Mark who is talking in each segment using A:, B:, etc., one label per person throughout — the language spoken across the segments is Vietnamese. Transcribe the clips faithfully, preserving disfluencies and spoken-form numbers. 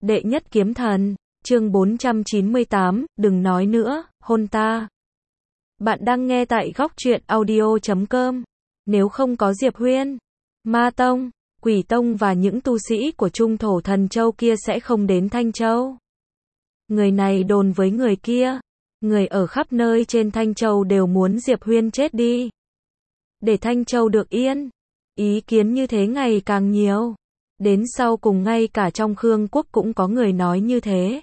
A: Đệ nhất kiếm thần, chương bốn trăm chín mươi tám, đừng nói nữa, hôn ta. Bạn đang nghe tại góc truyện audio chấm com. Nếu không có Diệp Huyên, Ma Tông, Quỷ Tông và những tu sĩ của Trung Thổ Thần Châu kia sẽ không đến Thanh Châu. Người này đồn với người kia, người ở khắp nơi trên Thanh Châu đều muốn Diệp Huyên chết đi. Để Thanh Châu được yên. Ý kiến như thế ngày càng nhiều. Đến sau cùng ngay cả trong Khương Quốc cũng có người nói như thế.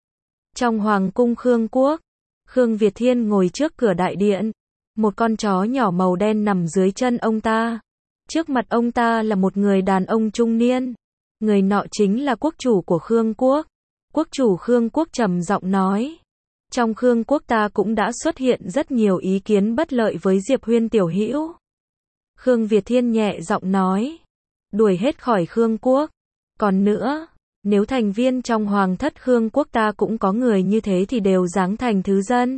A: Trong Hoàng cung Khương Quốc, Khương Việt Thiên ngồi trước cửa đại điện. Một con chó nhỏ màu đen nằm dưới chân ông ta. Trước mặt ông ta là một người đàn ông trung niên. Người nọ chính là quốc chủ của Khương Quốc. Quốc chủ Khương Quốc trầm giọng nói. Trong Khương Quốc ta cũng đã xuất hiện rất nhiều ý kiến bất lợi với Diệp Huyên tiểu hữu. Khương Việt Thiên nhẹ giọng nói. Đuổi hết khỏi Khương Quốc. Còn nữa, nếu thành viên trong Hoàng thất Khương Quốc ta cũng có người như thế thì đều giáng thành thứ dân.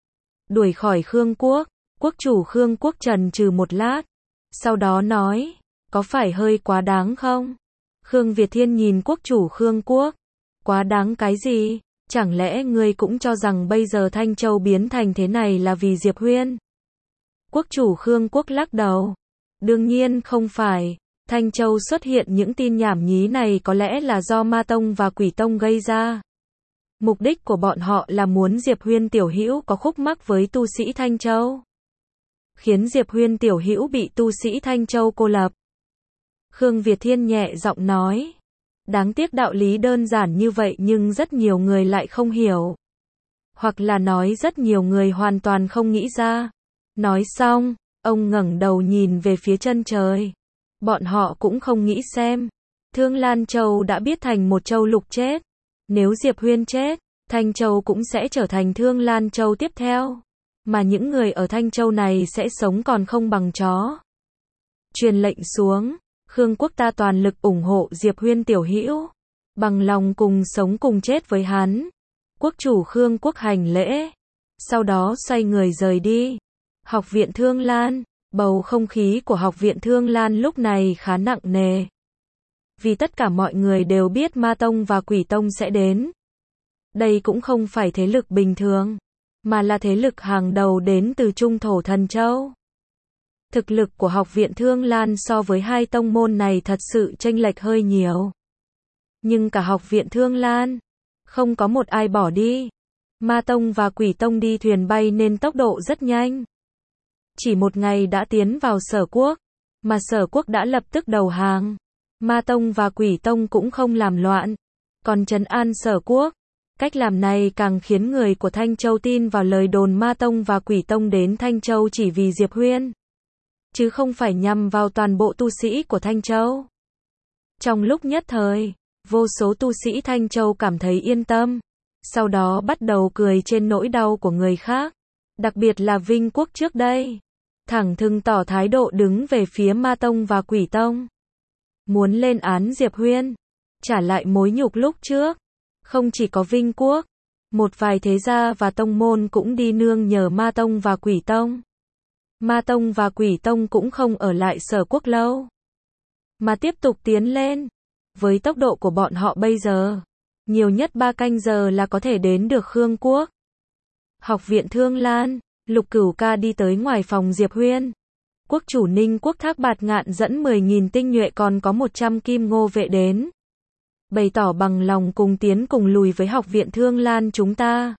A: Đuổi khỏi Khương Quốc, quốc chủ Khương Quốc trần trừ một lát. Sau đó nói, có phải hơi quá đáng không? Khương Việt Thiên nhìn quốc chủ Khương Quốc. Quá đáng cái gì? Chẳng lẽ ngươi cũng cho rằng bây giờ Thanh Châu biến thành thế này là vì Diệp Huyên? Quốc chủ Khương Quốc lắc đầu. Đương nhiên không phải. Thanh Châu xuất hiện những tin nhảm nhí này có lẽ là do Ma Tông và Quỷ Tông gây ra. Mục đích của bọn họ là muốn Diệp Huyên tiểu hữu có khúc mắc với tu sĩ Thanh Châu. Khiến Diệp Huyên tiểu hữu bị tu sĩ Thanh Châu cô lập. Khương Việt Thiên nhẹ giọng nói. Đáng tiếc đạo lý đơn giản như vậy nhưng rất nhiều người lại không hiểu. Hoặc là nói rất nhiều người hoàn toàn không nghĩ ra. Nói xong, ông ngẩng đầu nhìn về phía chân trời. Bọn họ cũng không nghĩ xem. Thương Lan Châu đã biết thành một châu lục chết. Nếu Diệp Huyên chết, Thanh Châu cũng sẽ trở thành Thương Lan Châu tiếp theo. Mà những người ở Thanh Châu này sẽ sống còn không bằng chó. Truyền lệnh xuống, Khương Quốc ta toàn lực ủng hộ Diệp Huyên tiểu hữu. Bằng lòng cùng sống cùng chết với hắn. Quốc chủ Khương Quốc hành lễ. Sau đó xoay người rời đi. Học viện Thương Lan. Bầu không khí của học viện Thương Lan lúc này khá nặng nề. Vì tất cả mọi người đều biết Ma Tông và Quỷ Tông sẽ đến. Đây cũng không phải thế lực bình thường, mà là thế lực hàng đầu đến từ Trung Thổ Thần Châu. Thực lực của học viện Thương Lan so với hai tông môn này thật sự chênh lệch hơi nhiều. Nhưng cả học viện Thương Lan, không có một ai bỏ đi. Ma Tông và Quỷ Tông đi thuyền bay nên tốc độ rất nhanh. Chỉ một ngày đã tiến vào Sở Quốc, mà Sở Quốc đã lập tức đầu hàng. Ma Tông và Quỷ Tông cũng không làm loạn, còn trấn an Sở Quốc. Cách làm này càng khiến người của Thanh Châu tin vào lời đồn Ma Tông và Quỷ Tông đến Thanh Châu chỉ vì Diệp Huyên, chứ không phải nhằm vào toàn bộ tu sĩ của Thanh Châu. Trong lúc nhất thời, vô số tu sĩ Thanh Châu cảm thấy yên tâm, sau đó bắt đầu cười trên nỗi đau của người khác, đặc biệt là Vinh Quốc trước đây. Thẳng thừng tỏ thái độ đứng về phía Ma Tông và Quỷ Tông. Muốn lên án Diệp Huyên, trả lại mối nhục lúc trước. Không chỉ có Vinh Quốc, một vài thế gia và tông môn cũng đi nương nhờ Ma Tông và Quỷ Tông. Ma Tông và Quỷ Tông cũng không ở lại Sở Quốc lâu, mà tiếp tục tiến lên. Với tốc độ của bọn họ bây giờ, nhiều nhất ba canh giờ là có thể đến được Khương Quốc. Học viện Thương Lan. Lục Cửu Ca đi tới ngoài phòng Diệp Huyên. Quốc chủ Ninh Quốc Thác Bạt Ngạn dẫn mười nghìn tinh nhuệ còn có một trăm kim ngô vệ đến. Bày tỏ bằng lòng cùng tiến cùng lùi với học viện Thương Lan chúng ta.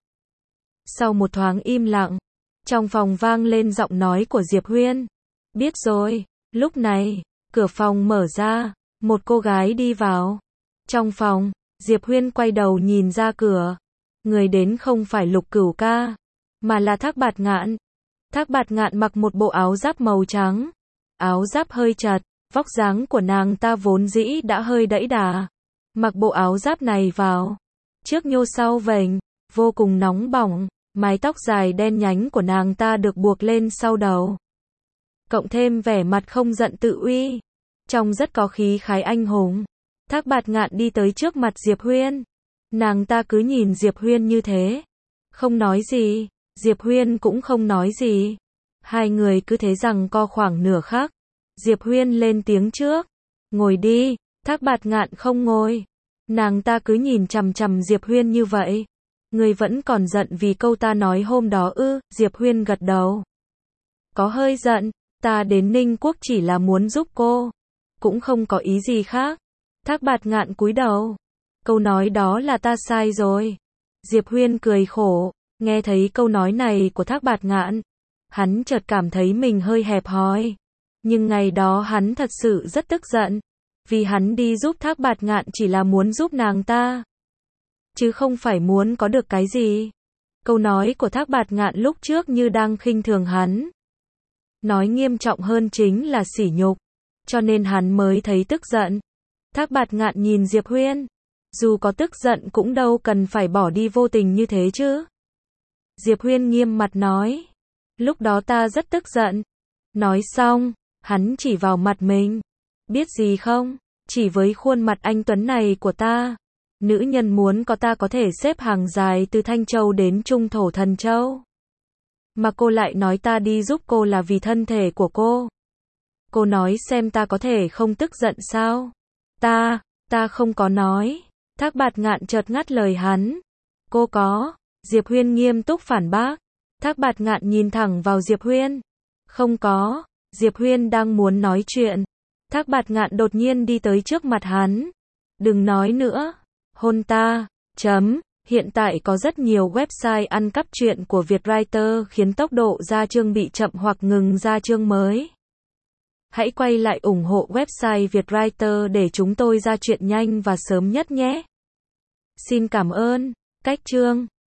A: Sau một thoáng im lặng, trong phòng vang lên giọng nói của Diệp Huyên. Biết rồi. Lúc này, cửa phòng mở ra, một cô gái đi vào. Trong phòng, Diệp Huyên quay đầu nhìn ra cửa. Người đến không phải Lục Cửu Ca, mà là Thác Bạt Ngạn. Thác Bạt Ngạn mặc một bộ áo giáp màu trắng. Áo giáp hơi chật, vóc dáng của nàng ta vốn dĩ đã hơi đẫy đà. Mặc bộ áo giáp này vào, trước nhô sau vành, vô cùng nóng bỏng, mái tóc dài đen nhánh của nàng ta được buộc lên sau đầu. Cộng thêm vẻ mặt không giận tự uy, trông rất có khí khái anh hùng. Thác Bạt Ngạn đi tới trước mặt Diệp Huyên. Nàng ta cứ nhìn Diệp Huyên như thế, không nói gì. Diệp Huyên cũng không nói gì. Hai người cứ thế giằng co khoảng nửa khắc. Diệp Huyên lên tiếng trước. Ngồi đi. Thác Bạt Ngạn không ngồi. Nàng ta cứ nhìn chằm chằm Diệp Huyên như vậy. Ngươi vẫn còn giận vì câu ta nói hôm đó ư? Diệp Huyên gật đầu. Có hơi giận, ta đến Ninh Quốc chỉ là muốn giúp cô. Cũng không có ý gì khác. Thác Bạt Ngạn cúi đầu. Câu nói đó là ta sai rồi. Diệp Huyên cười khổ, nghe thấy câu nói này của Thác Bạt Ngạn. Hắn chợt cảm thấy mình hơi hẹp hòi. Nhưng ngày đó hắn thật sự rất tức giận. Vì hắn đi giúp Thác Bạt Ngạn chỉ là muốn giúp nàng ta. Chứ không phải muốn có được cái gì. Câu nói của Thác Bạt Ngạn lúc trước như đang khinh thường hắn. Nói nghiêm trọng hơn chính là sỉ nhục. Cho nên hắn mới thấy tức giận. Thác Bạt Ngạn nhìn Diệp Huyên. Dù có tức giận cũng đâu cần phải bỏ đi vô tình như thế chứ. Diệp Huyên nghiêm mặt nói. Lúc đó ta rất tức giận. Nói xong, hắn chỉ vào mặt mình. Biết gì không? Chỉ với khuôn mặt anh tuấn này của ta. Nữ nhân muốn có ta có thể xếp hàng dài từ Thanh Châu đến Trung Thổ Thần Châu. Mà cô lại nói ta đi giúp cô là vì thân thể của cô. Cô nói xem ta có thể không tức giận sao? Ta, ta không có nói. Thác Bạt Ngạn chợt ngắt lời hắn. Cô có. Diệp Huyên nghiêm túc phản bác. Thác Bạt Ngạn nhìn thẳng vào Diệp Huyên. Không có. Diệp Huyên đang muốn nói chuyện. Thác Bạt Ngạn đột nhiên đi tới trước mặt hắn. Đừng nói nữa. Hôn ta. Chấm. Hiện tại có rất nhiều website ăn cắp truyện của Vietwriter khiến tốc độ ra chương bị chậm hoặc ngừng ra chương mới. Hãy quay lại ủng hộ website Vietwriter để chúng tôi ra truyện nhanh và sớm nhất nhé. Xin cảm ơn. Cách chương